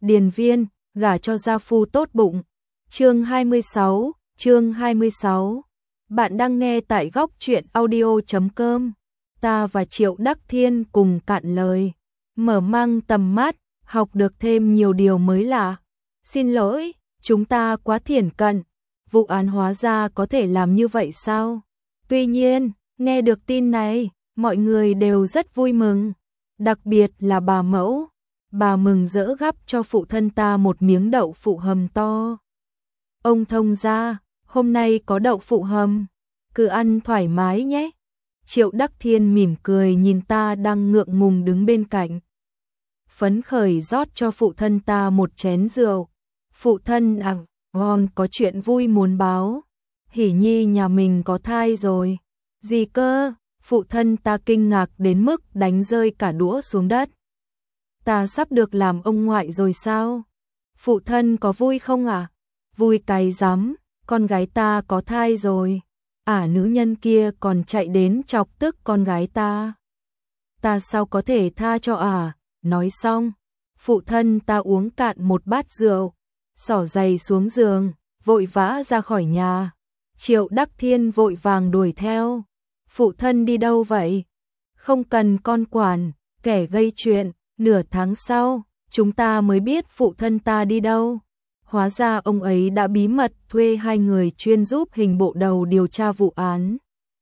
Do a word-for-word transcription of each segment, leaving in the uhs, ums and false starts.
điền viên, gả cho gia phu tốt bụng. Chương hai mươi sáu, chương hai mươi sáu. Bạn đang nghe tại góc truyện audio chấm com. Ta và Triệu Đắc Thiên cùng cạn lời, mở mang tầm mắt, học được thêm nhiều điều mới lạ. Xin lỗi, chúng ta quá thiển cận, vụ án hóa ra có thể làm như vậy sao? Tuy nhiên, nghe được tin này, mọi người đều rất vui mừng, đặc biệt là bà mẫu. Bà mừng rỡ gắp cho phụ thân ta một miếng đậu phụ hầm to. Ông thông gia, hôm nay có đậu phụ hầm, cứ ăn thoải mái nhé. Triệu Đắc Thiên mỉm cười nhìn ta đang ngượng ngùng đứng bên cạnh. Phấn khởi rót cho phụ thân ta một chén rượu. Phụ thân à, ngon, có chuyện vui muốn báo. Hỷ nhi nhà mình có thai rồi. Gì cơ? Phụ thân ta kinh ngạc đến mức đánh rơi cả đũa xuống đất. Ta sắp được làm ông ngoại rồi sao? Phụ thân có vui không ạ? À? Vui cái rắm, con gái ta có thai rồi. À, nữ nhân kia còn chạy đến chọc tức con gái ta. Ta sao có thể tha cho à? Nói xong, phụ thân ta uống cạn một bát rượu, xỏ giày xuống giường, vội vã ra khỏi nhà. Triệu Đắc Thiên vội vàng đuổi theo. Phụ thân đi đâu vậy? Không cần con quản, kẻ gây chuyện. Nửa tháng sau, chúng ta mới biết phụ thân ta đi đâu. Hóa ra ông ấy đã bí mật thuê hai người chuyên giúp hình bộ đầu điều tra vụ án.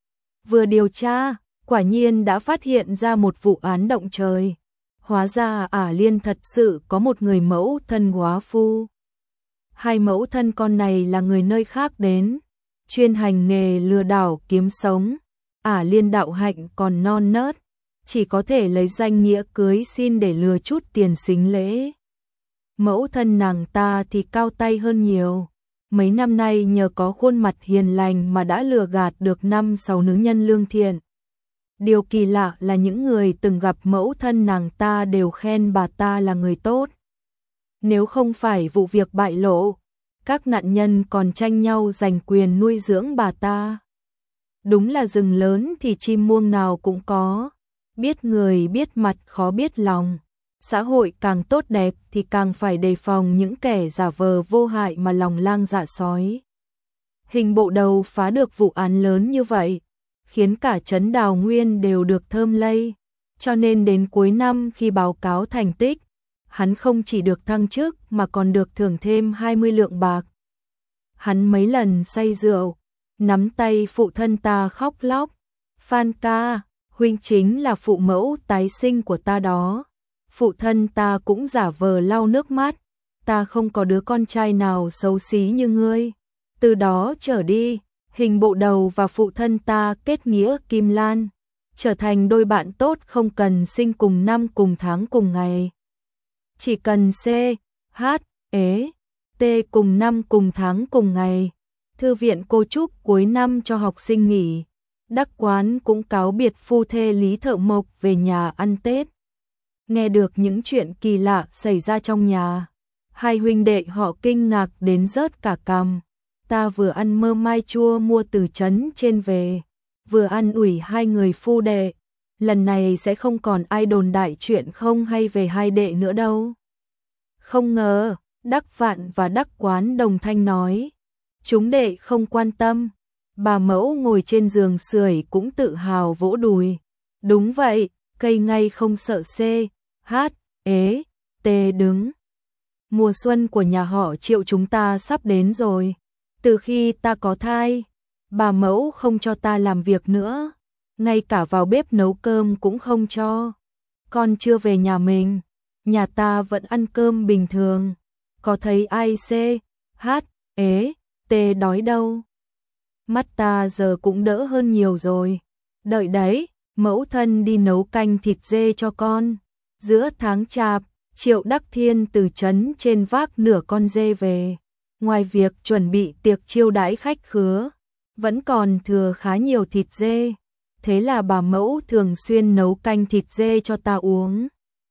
Vừa điều tra, quả nhiên đã phát hiện ra một vụ án động trời. Hóa ra Ả Liên thật sự có một người mẫu thân góa phu. Hai mẫu thân con này là người nơi khác đến, chuyên hành nghề lừa đảo kiếm sống. Ả Liên đạo hạnh còn non nớt, chỉ có thể lấy danh nghĩa cưới xin để lừa chút tiền sính lễ. Mẫu thân nàng ta thì cao tay hơn nhiều. Mấy năm nay nhờ có khuôn mặt hiền lành mà đã lừa gạt được năm sáu nữ nhân lương thiện. Điều kỳ lạ là những người từng gặp mẫu thân nàng ta đều khen bà ta là người tốt. Nếu không phải vụ việc bại lộ, các nạn nhân còn tranh nhau giành quyền nuôi dưỡng bà ta. Đúng là rừng lớn thì chim muông nào cũng có. Biết người biết mặt khó biết lòng. Xã hội càng tốt đẹp thì càng phải đề phòng những kẻ giả vờ vô hại mà lòng lang dạ sói. Hình bộ đầu phá được vụ án lớn như vậy, khiến cả trấn Đào Nguyên đều được thơm lây. Cho nên đến cuối năm khi báo cáo thành tích, hắn không chỉ được thăng chức mà còn được thưởng thêm hai mươi lượng bạc. Hắn mấy lần say rượu, nắm tay phụ thân ta khóc lóc. Phan ca, huynh chính là phụ mẫu tái sinh của ta đó. Phụ thân ta cũng giả vờ lau nước mắt. Ta không có đứa con trai nào xấu xí như ngươi. Từ đó trở đi, hình bộ đầu và phụ thân ta kết nghĩa kim lan, trở thành đôi bạn tốt không cần sinh cùng năm cùng tháng cùng ngày. Chỉ cần C, H, E, T cùng năm cùng tháng cùng ngày. Thư viện cô Trúc cuối năm cho học sinh nghỉ. Đắc Quán cũng cáo biệt phu thê Lý Thợ Mộc về nhà ăn Tết. Nghe được những chuyện kỳ lạ xảy ra trong nhà, hai huynh đệ họ kinh ngạc đến rớt cả cằm. Ta vừa ăn mơ mai chua mua từ trấn trên về, vừa ăn ủi hai người phu đệ. Lần này sẽ không còn ai đồn đại chuyện không hay về hai đệ nữa đâu. Không ngờ, Đắc Vạn và Đắc Quán đồng thanh nói. Chúng đệ không quan tâm. Bà mẫu ngồi trên giường sưởi cũng tự hào vỗ đùi. Đúng vậy, cây ngay không sợ C, H, E, T đứng. Mùa xuân của nhà họ Triệu chúng ta sắp đến rồi. Từ khi ta có thai, bà mẫu không cho ta làm việc nữa. Ngay cả vào bếp nấu cơm cũng không cho. Con chưa về nhà mình, nhà ta vẫn ăn cơm bình thường. Có thấy ai C, H, E, T đói đâu. Mắt ta giờ cũng đỡ hơn nhiều rồi. Đợi đấy, mẫu thân đi nấu canh thịt dê cho con. Giữa tháng chạp, Triệu Đắc Thiên từ trấn trên vác nửa con dê về. Ngoài việc chuẩn bị tiệc chiêu đãi khách khứa, vẫn còn thừa khá nhiều thịt dê. Thế là bà mẫu thường xuyên nấu canh thịt dê cho ta uống.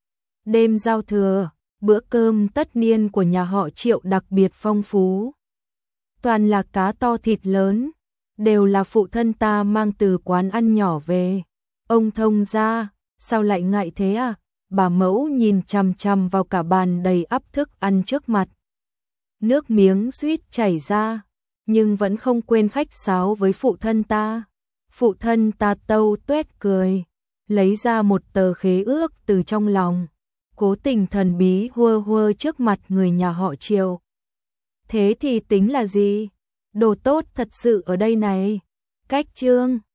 Đêm giao thừa, bữa cơm tất niên của nhà họ Triệu đặc biệt phong phú. Toàn là cá to thịt lớn, đều là phụ thân ta mang từ quán ăn nhỏ về. Ông thông gia, sao lại ngại thế à? bà mẫu nhìn chằm chằm vào cả bàn đầy ắp thức ăn trước mặt. Nước miếng suýt chảy ra, nhưng vẫn không quên khách sáo với phụ thân ta. Phụ thân ta tâu tuét cười, lấy ra một tờ khế ước từ trong lòng, cố tình thần bí hua hua trước mặt người nhà họ Triệu. Thế thì tính là gì? Đồ tốt thật sự ở đây này. Cách chương